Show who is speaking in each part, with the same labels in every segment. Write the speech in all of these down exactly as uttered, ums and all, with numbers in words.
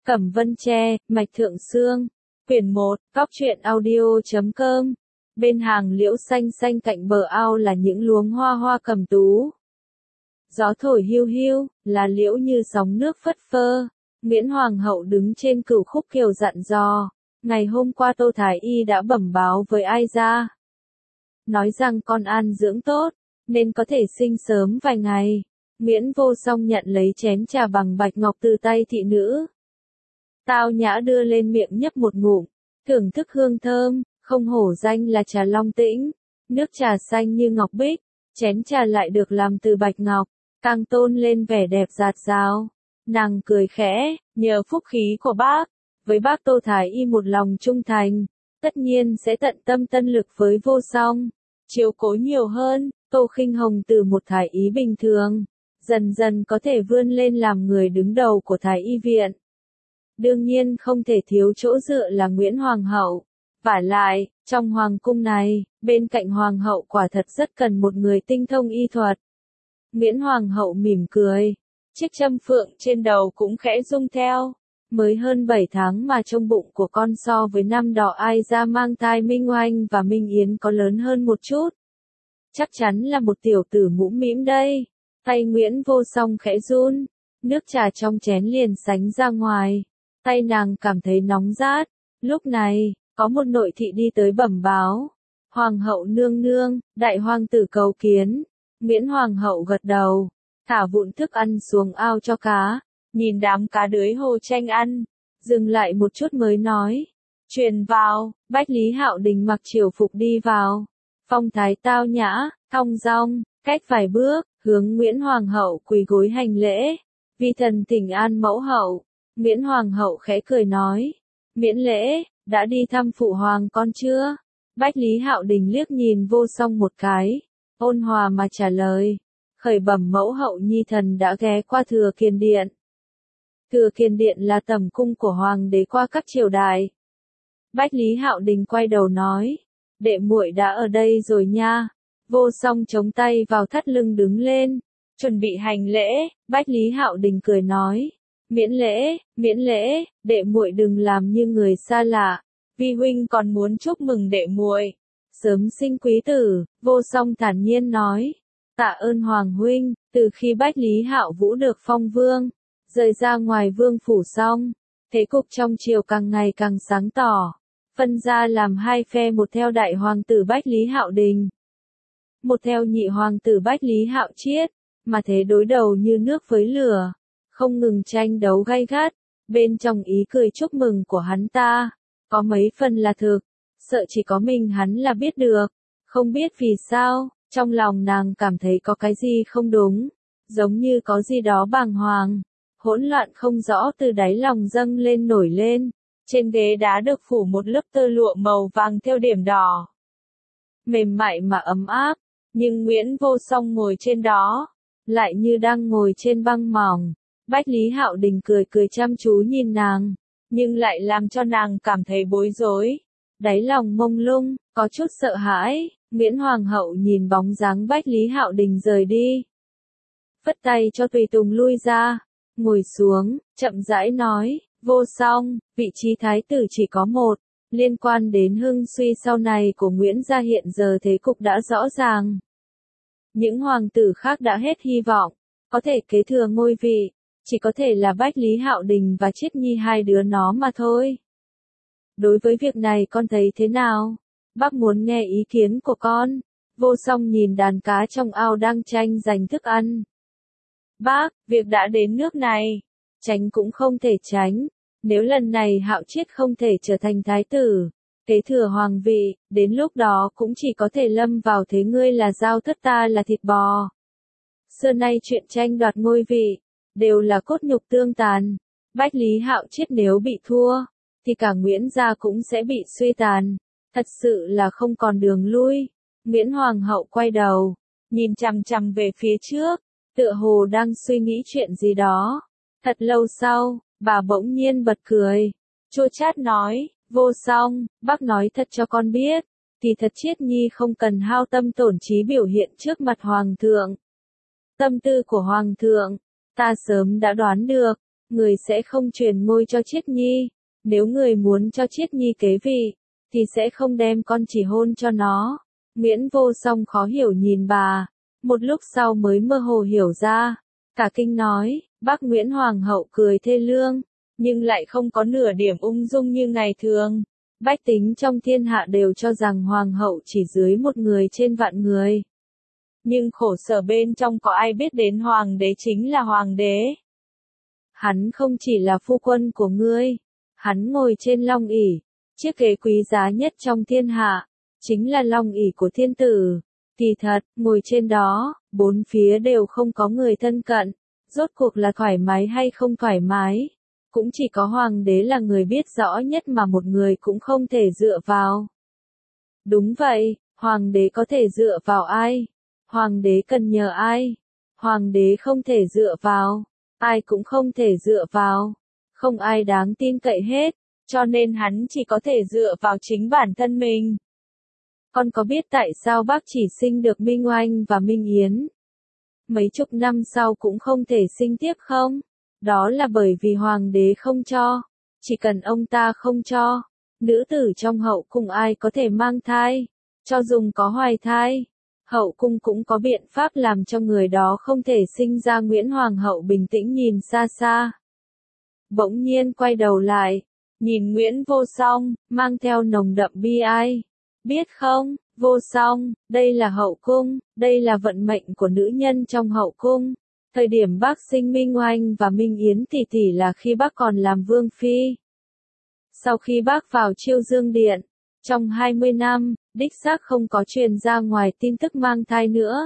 Speaker 1: Cẩm Vân Tre, Mạch Thượng Sương. Quyển một, Góc truyện audio chấm com. Bên hàng liễu xanh xanh cạnh bờ ao là những luống hoa hoa cẩm tú. Gió thổi hiu hiu, là liễu như sóng nước phất phơ. Nguyễn Hoàng hậu đứng trên cửu khúc kiều dặn dò. Ngày hôm qua Tô Thái Y đã bẩm báo với ai ra. Nói rằng con an dưỡng tốt, nên có thể sinh sớm vài ngày. Nguyễn Vô Song nhận lấy chén trà bằng bạch ngọc từ tay thị nữ. Tao nhã đưa lên miệng nhấp một ngụm, thưởng thức hương thơm, không hổ danh là trà Long Tĩnh. Nước trà xanh như ngọc bích, chén trà lại được làm từ bạch ngọc, càng tôn lên vẻ đẹp rạt rào. Nàng cười khẽ, nhờ phúc khí của bác, với bác Tô Thái Y một lòng trung thành, tất nhiên sẽ tận tâm tân lực với Vô Song, chiếu cố nhiều hơn. Tô Khinh Hồng từ một thái y bình thường, dần dần có thể vươn lên làm người đứng đầu của Thái Y viện. Đương nhiên không thể thiếu chỗ dựa là Nguyễn Hoàng hậu. Vả lại, trong hoàng cung này, bên cạnh hoàng hậu quả thật rất cần một người tinh thông y thuật. Nguyễn Hoàng hậu mỉm cười, chiếc châm phượng trên đầu cũng khẽ rung theo. Mới hơn bảy tháng mà trong bụng của con so với năm đỏ ai ra mang thai Minh Oanh và Minh Yến có lớn hơn một chút. Chắc chắn là một tiểu tử mũm mĩm đây. Tay Nguyễn Vô Song khẽ run, nước trà trong chén liền sánh ra ngoài. Tay nàng cảm thấy nóng rát. Lúc này, có một nội thị đi tới bẩm báo. Hoàng hậu nương nương, đại hoàng tử cầu kiến. Nguyễn Hoàng hậu gật đầu, thả vụn thức ăn xuống ao cho cá, nhìn đám cá đưới hồ tranh ăn, dừng lại một chút mới nói. Truyền vào, Bách Lý Hạo Đình mặc triều phục đi vào. Phong thái tao nhã, thong dong, cách vài bước, hướng Nguyễn Hoàng hậu quỳ gối hành lễ. Vi thần thỉnh an mẫu hậu. Nguyễn Hoàng hậu khẽ cười nói. Miễn lễ, đã đi thăm phụ hoàng con chưa? Bách Lý Hạo Đình liếc nhìn Vô Song một cái, ôn hòa mà trả lời. Khởi bẩm mẫu hậu nhi thần đã ghé qua Thừa Kiền Điện. Thừa Kiền Điện là tẩm cung của hoàng đế qua các triều đại. Bách Lý Hạo Đình quay đầu nói. Đệ muội đã ở đây rồi nha. Vô Song chống tay vào thắt lưng đứng lên, chuẩn bị hành lễ. Bách Lý Hạo Đình cười nói. Miễn lễ, miễn lễ, đệ muội đừng làm như người xa lạ. Vi huynh còn muốn chúc mừng đệ muội sớm sinh quý tử. Vô Song thản nhiên nói. Tạ ơn hoàng huynh. Từ khi Bách Lý Hạo Vũ được phong vương, rời ra ngoài vương phủ xong, thế cục trong triều càng ngày càng sáng tỏ. Phân ra làm hai phe, một theo đại hoàng tử Bách Lý Hạo Đình, một theo nhị hoàng tử Bách Lý Hạo Chiết, mà thế đối đầu như nước với lửa, không ngừng tranh đấu gay gắt. Bên trong ý cười chúc mừng của hắn ta, có mấy phần là thực, sợ chỉ có mình hắn là biết được. Không biết vì sao, trong lòng nàng cảm thấy có cái gì không đúng, giống như có gì đó bàng hoàng, hỗn loạn không rõ từ đáy lòng dâng lên nổi lên. Trên ghế đá được phủ một lớp tơ lụa màu vàng theo điểm đỏ, mềm mại mà ấm áp, nhưng Nguyễn Vô Song ngồi trên đó, lại như đang ngồi trên băng mỏng. Bách Lý Hạo Đình cười cười chăm chú nhìn nàng, nhưng lại làm cho nàng cảm thấy bối rối, đáy lòng mông lung, có chút sợ hãi. Nguyễn Hoàng hậu nhìn bóng dáng Bách Lý Hạo Đình rời đi, phất tay cho tùy tùng lui ra, ngồi xuống, chậm rãi nói. Vô Song, vị trí thái tử chỉ có một, liên quan đến hưng suy sau này của Nguyễn gia hiện giờ thế cục đã rõ ràng. Những hoàng tử khác đã hết hy vọng, có thể kế thừa ngôi vị, chỉ có thể là Bách Lý Hạo Đình và Chiết Nhi hai đứa nó mà thôi. Đối với việc này con thấy thế nào? Bác muốn nghe ý kiến của con. Vô Song nhìn đàn cá trong ao đang tranh giành thức ăn. Bác, việc đã đến nước này, tránh cũng không thể tránh. Nếu lần này Hạo Chiết không thể trở thành thái tử, kế thừa hoàng vị, đến lúc đó cũng chỉ có thể lâm vào thế ngươi là dao thất ta là thịt bò. Xưa nay chuyện tranh đoạt ngôi vị, đều là cốt nhục tương tàn. Bách Lý Hạo Chiết nếu bị thua, thì cả Nguyễn gia cũng sẽ bị suy tàn. Thật sự là không còn đường lui. Nguyễn Hoàng hậu quay đầu, nhìn chằm chằm về phía trước, tựa hồ đang suy nghĩ chuyện gì đó. Thật lâu sau, bà bỗng nhiên bật cười, chua chát nói. Vô Song, bác nói thật cho con biết, thì thật Chiết Nhi không cần hao tâm tổn trí biểu hiện trước mặt hoàng thượng. Tâm tư của hoàng thượng, ta sớm đã đoán được, người sẽ không truyền ngôi cho Chiết Nhi. Nếu người muốn cho Chiết Nhi kế vị, thì sẽ không đem con chỉ hôn cho nó. Nguyễn Vô Song khó hiểu nhìn bà, một lúc sau mới mơ hồ hiểu ra. Cả kinh nói, bác Nguyễn Hoàng hậu cười thê lương, nhưng lại không có nửa điểm ung dung như ngày thường. Bách tính trong thiên hạ đều cho rằng Hoàng hậu chỉ dưới một người trên vạn người. Nhưng khổ sở bên trong có ai biết đến Hoàng đế chính là Hoàng đế. Hắn không chỉ là phu quân của ngươi, hắn ngồi trên long ỷ, chiếc ghế quý giá nhất trong thiên hạ, chính là long ỷ của thiên tử. Kỳ thật, ngồi trên đó, bốn phía đều không có người thân cận, rốt cuộc là thoải mái hay không thoải mái. Cũng chỉ có Hoàng đế là người biết rõ nhất mà một người cũng không thể dựa vào. Đúng vậy, Hoàng đế có thể dựa vào ai? Hoàng đế cần nhờ ai? Hoàng đế không thể dựa vào, ai cũng không thể dựa vào. Không ai đáng tin cậy hết, cho nên hắn chỉ có thể dựa vào chính bản thân mình. Con có biết tại sao bác chỉ sinh được Minh Oanh và Minh Yến? Mấy chục năm sau cũng không thể sinh tiếp không? Đó là bởi vì Hoàng đế không cho. Chỉ cần ông ta không cho, nữ tử trong hậu cung ai có thể mang thai. Cho dùng có hoài thai, hậu cung cũng có biện pháp làm cho người đó không thể sinh ra. Nguyễn Hoàng hậu bình tĩnh nhìn xa xa. Bỗng nhiên quay đầu lại, nhìn Nguyễn Vô Song, mang theo nồng đậm bi ai. Biết không, Vô Song, đây là hậu cung, đây là vận mệnh của nữ nhân trong hậu cung. Thời điểm bác sinh Minh Oanh và Minh Yến tỷ tỷ là khi bác còn làm vương phi. Sau khi bác vào Chiêu Dương Điện, trong hai mươi năm, đích xác không có truyền ra ngoài tin tức mang thai nữa.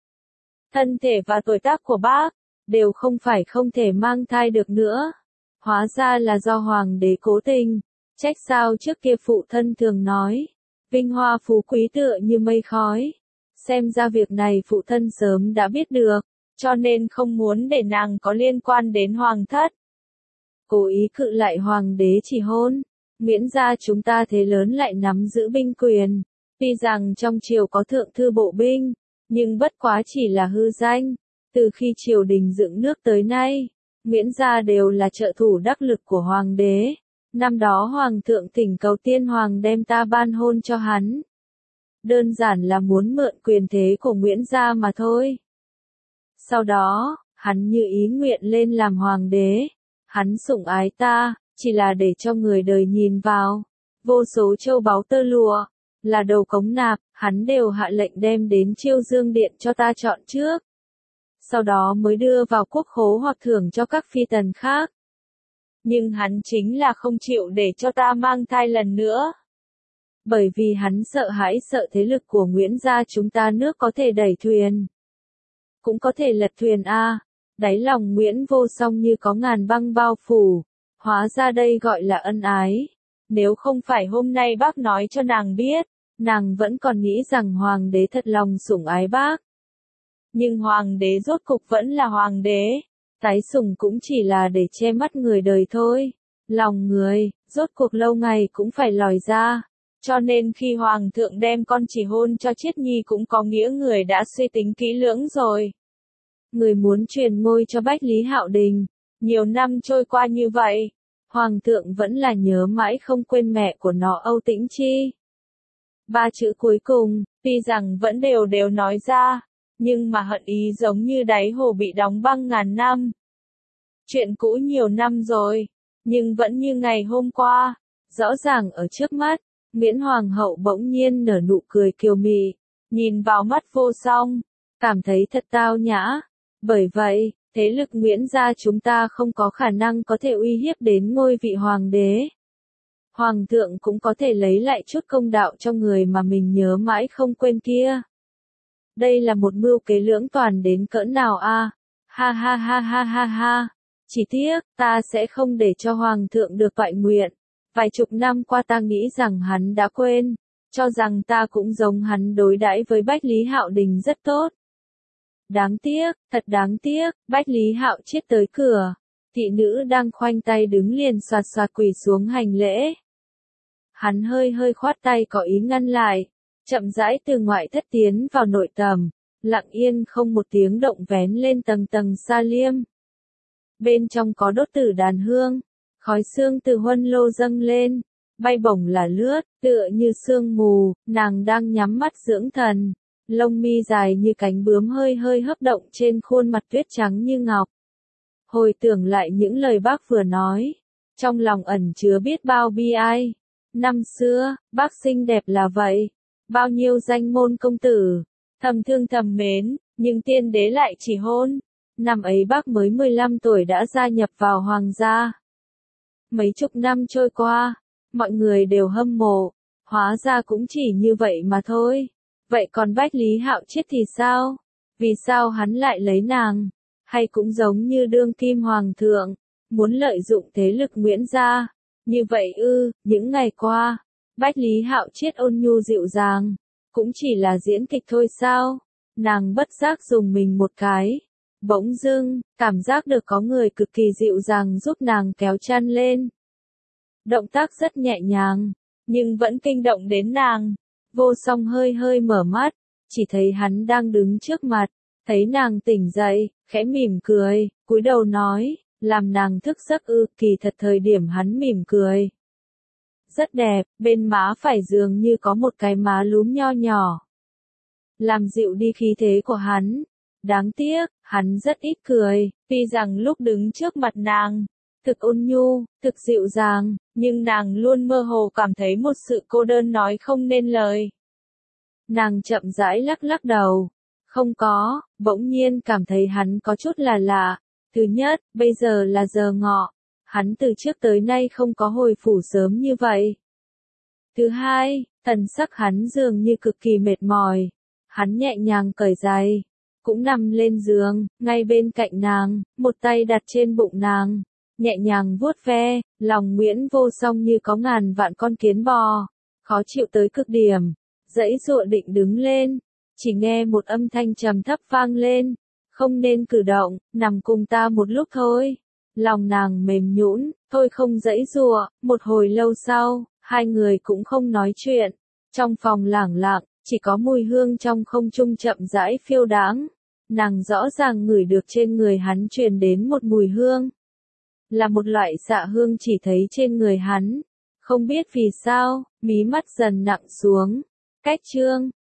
Speaker 1: Thân thể và tuổi tác của bác, đều không phải không thể mang thai được nữa. Hóa ra là do Hoàng đế cố tình, trách sao trước kia phụ thân thường nói. Vinh hoa phú quý tựa như mây khói. Xem ra việc này phụ thân sớm đã biết được, cho nên không muốn để nàng có liên quan đến hoàng thất. Cố ý cự lại hoàng đế chỉ hôn, miễn ra chúng ta thế lớn lại nắm giữ binh quyền. Tuy rằng trong triều có thượng thư bộ binh, nhưng bất quá chỉ là hư danh. Từ khi triều đình dựng nước tới nay, miễn ra đều là trợ thủ đắc lực của hoàng đế. Năm đó hoàng thượng thỉnh cầu tiên hoàng đem ta ban hôn cho hắn. Đơn giản là muốn mượn quyền thế của Nguyễn gia mà thôi. Sau đó, hắn như ý nguyện lên làm hoàng đế. Hắn sủng ái ta, chỉ là để cho người đời nhìn vào. Vô số châu báu tơ lụa, là đầu cống nạp, hắn đều hạ lệnh đem đến Chiêu Dương Điện cho ta chọn trước. Sau đó mới đưa vào quốc khố hoặc thưởng cho các phi tần khác. Nhưng hắn chính là không chịu để cho ta mang thai lần nữa. Bởi vì hắn sợ hãi sợ thế lực của Nguyễn gia chúng ta nước có thể đẩy thuyền. Cũng có thể lật thuyền a. Đáy lòng Nguyễn Vô Song như có ngàn băng bao phủ. Hóa ra đây gọi là ân ái. Nếu không phải hôm nay bác nói cho nàng biết, nàng vẫn còn nghĩ rằng hoàng đế thật lòng sủng ái bác. Nhưng hoàng đế rốt cục vẫn là hoàng đế. Tái sủng cũng chỉ là để che mắt người đời thôi. Lòng người, rốt cuộc lâu ngày cũng phải lòi ra. Cho nên khi hoàng thượng đem con chỉ hôn cho Chiết Nhi cũng có nghĩa người đã suy tính kỹ lưỡng rồi. Người muốn truyền ngôi cho Bách Lý Hạo Đình. Nhiều năm trôi qua như vậy, hoàng thượng vẫn là nhớ mãi không quên mẹ của nó Âu Tĩnh Chi. Ba chữ cuối cùng, tuy rằng vẫn đều đều nói ra, nhưng mà hận ý giống như đáy hồ bị đóng băng ngàn năm. Chuyện cũ nhiều năm rồi, nhưng vẫn như ngày hôm qua, rõ ràng ở trước mắt. Nguyễn Hoàng hậu bỗng nhiên nở nụ cười kiều mị, nhìn vào mắt Vô Song, cảm thấy thật tao nhã. Bởi vậy, thế lực Nguyễn gia chúng ta không có khả năng có thể uy hiếp đến ngôi vị hoàng đế. Hoàng thượng cũng có thể lấy lại chút công đạo cho người mà mình nhớ mãi không quên kia. Đây là một mưu kế lưỡng toàn đến cỡ nào a? Ha ha ha ha ha ha. Chỉ tiếc, ta sẽ không để cho hoàng thượng được toại nguyện. Vài chục năm qua ta nghĩ rằng hắn đã quên, cho rằng ta cũng giống hắn đối đãi với Bách Lý Hạo Đình rất tốt. Đáng tiếc, thật đáng tiếc, Bách Lý Hạo chết tới cửa. Thị nữ đang khoanh tay đứng liền xoạt xoạt quỳ xuống hành lễ. Hắn hơi hơi khoát tay có ý ngăn lại, chậm rãi từ ngoại thất tiến vào nội tầm, lặng yên không một tiếng động vén lên tầng tầng sa liêm. bên trong có đốt tử đàn hương, khói sương từ huân lô dâng lên, bay bổng là lướt, tựa như sương mù, nàng đang nhắm mắt dưỡng thần, lông mi dài như cánh bướm hơi hơi hấp động trên khuôn mặt tuyết trắng như ngọc. Hồi tưởng lại những lời bác vừa nói, trong lòng ẩn chứa biết bao bi ai. Năm xưa, bác xinh đẹp là vậy, bao nhiêu danh môn công tử, thầm thương thầm mến, nhưng tiên đế lại chỉ hôn. Năm ấy bác mới mười lăm tuổi đã gia nhập vào hoàng gia. Mấy chục năm trôi qua, mọi người đều hâm mộ, hóa ra cũng chỉ như vậy mà thôi. Vậy còn Bách Lý Hạo Chiết thì sao? Vì sao hắn lại lấy nàng? Hay cũng giống như đương kim hoàng thượng, muốn lợi dụng thế lực Nguyễn gia? Như vậy ư, những ngày qua, Bách Lý Hạo Chiết ôn nhu dịu dàng, cũng chỉ là diễn kịch thôi sao? Nàng bất giác dùng mình một cái. Bỗng dưng, cảm giác được có người cực kỳ dịu dàng giúp nàng kéo chăn lên. Động tác rất nhẹ nhàng, nhưng vẫn kinh động đến nàng. Vô Song hơi hơi mở mắt, chỉ thấy hắn đang đứng trước mặt, thấy nàng tỉnh dậy, khẽ mỉm cười, cúi đầu nói, làm nàng thức giấc ư, kỳ thật thời điểm hắn mỉm cười. Rất đẹp, bên má phải dường như có một cái má lúm nho nhỏ. Làm dịu đi khí thế của hắn. Đáng tiếc, hắn rất ít cười, tuy rằng lúc đứng trước mặt nàng, thực ôn nhu, thực dịu dàng, nhưng nàng luôn mơ hồ cảm thấy một sự cô đơn nói không nên lời. Nàng chậm rãi lắc lắc đầu. Không có, bỗng nhiên cảm thấy hắn có chút là lạ. Thứ nhất, bây giờ là giờ ngọ. Hắn từ trước tới nay không có hồi phủ sớm như vậy. Thứ hai, thần sắc hắn dường như cực kỳ mệt mỏi. Hắn nhẹ nhàng cởi giày, cũng nằm lên giường, ngay bên cạnh nàng, một tay đặt trên bụng nàng, nhẹ nhàng vuốt ve, lòng Nguyễn Vô Song như có ngàn vạn con kiến bò, khó chịu tới cực điểm, dãy dụa định đứng lên, chỉ nghe một âm thanh trầm thấp vang lên, không nên cử động, nằm cùng ta một lúc thôi. Lòng nàng mềm nhũn, thôi không dãy dụa, một hồi lâu sau, hai người cũng không nói chuyện, trong phòng lảng lặng, chỉ có mùi hương trong không trung chậm rãi phiêu đãng. Nàng rõ ràng ngửi được trên người hắn truyền đến một mùi hương. Là một loại xạ hương chỉ thấy trên người hắn. Không biết vì sao, mí mắt dần nặng xuống. Cách chương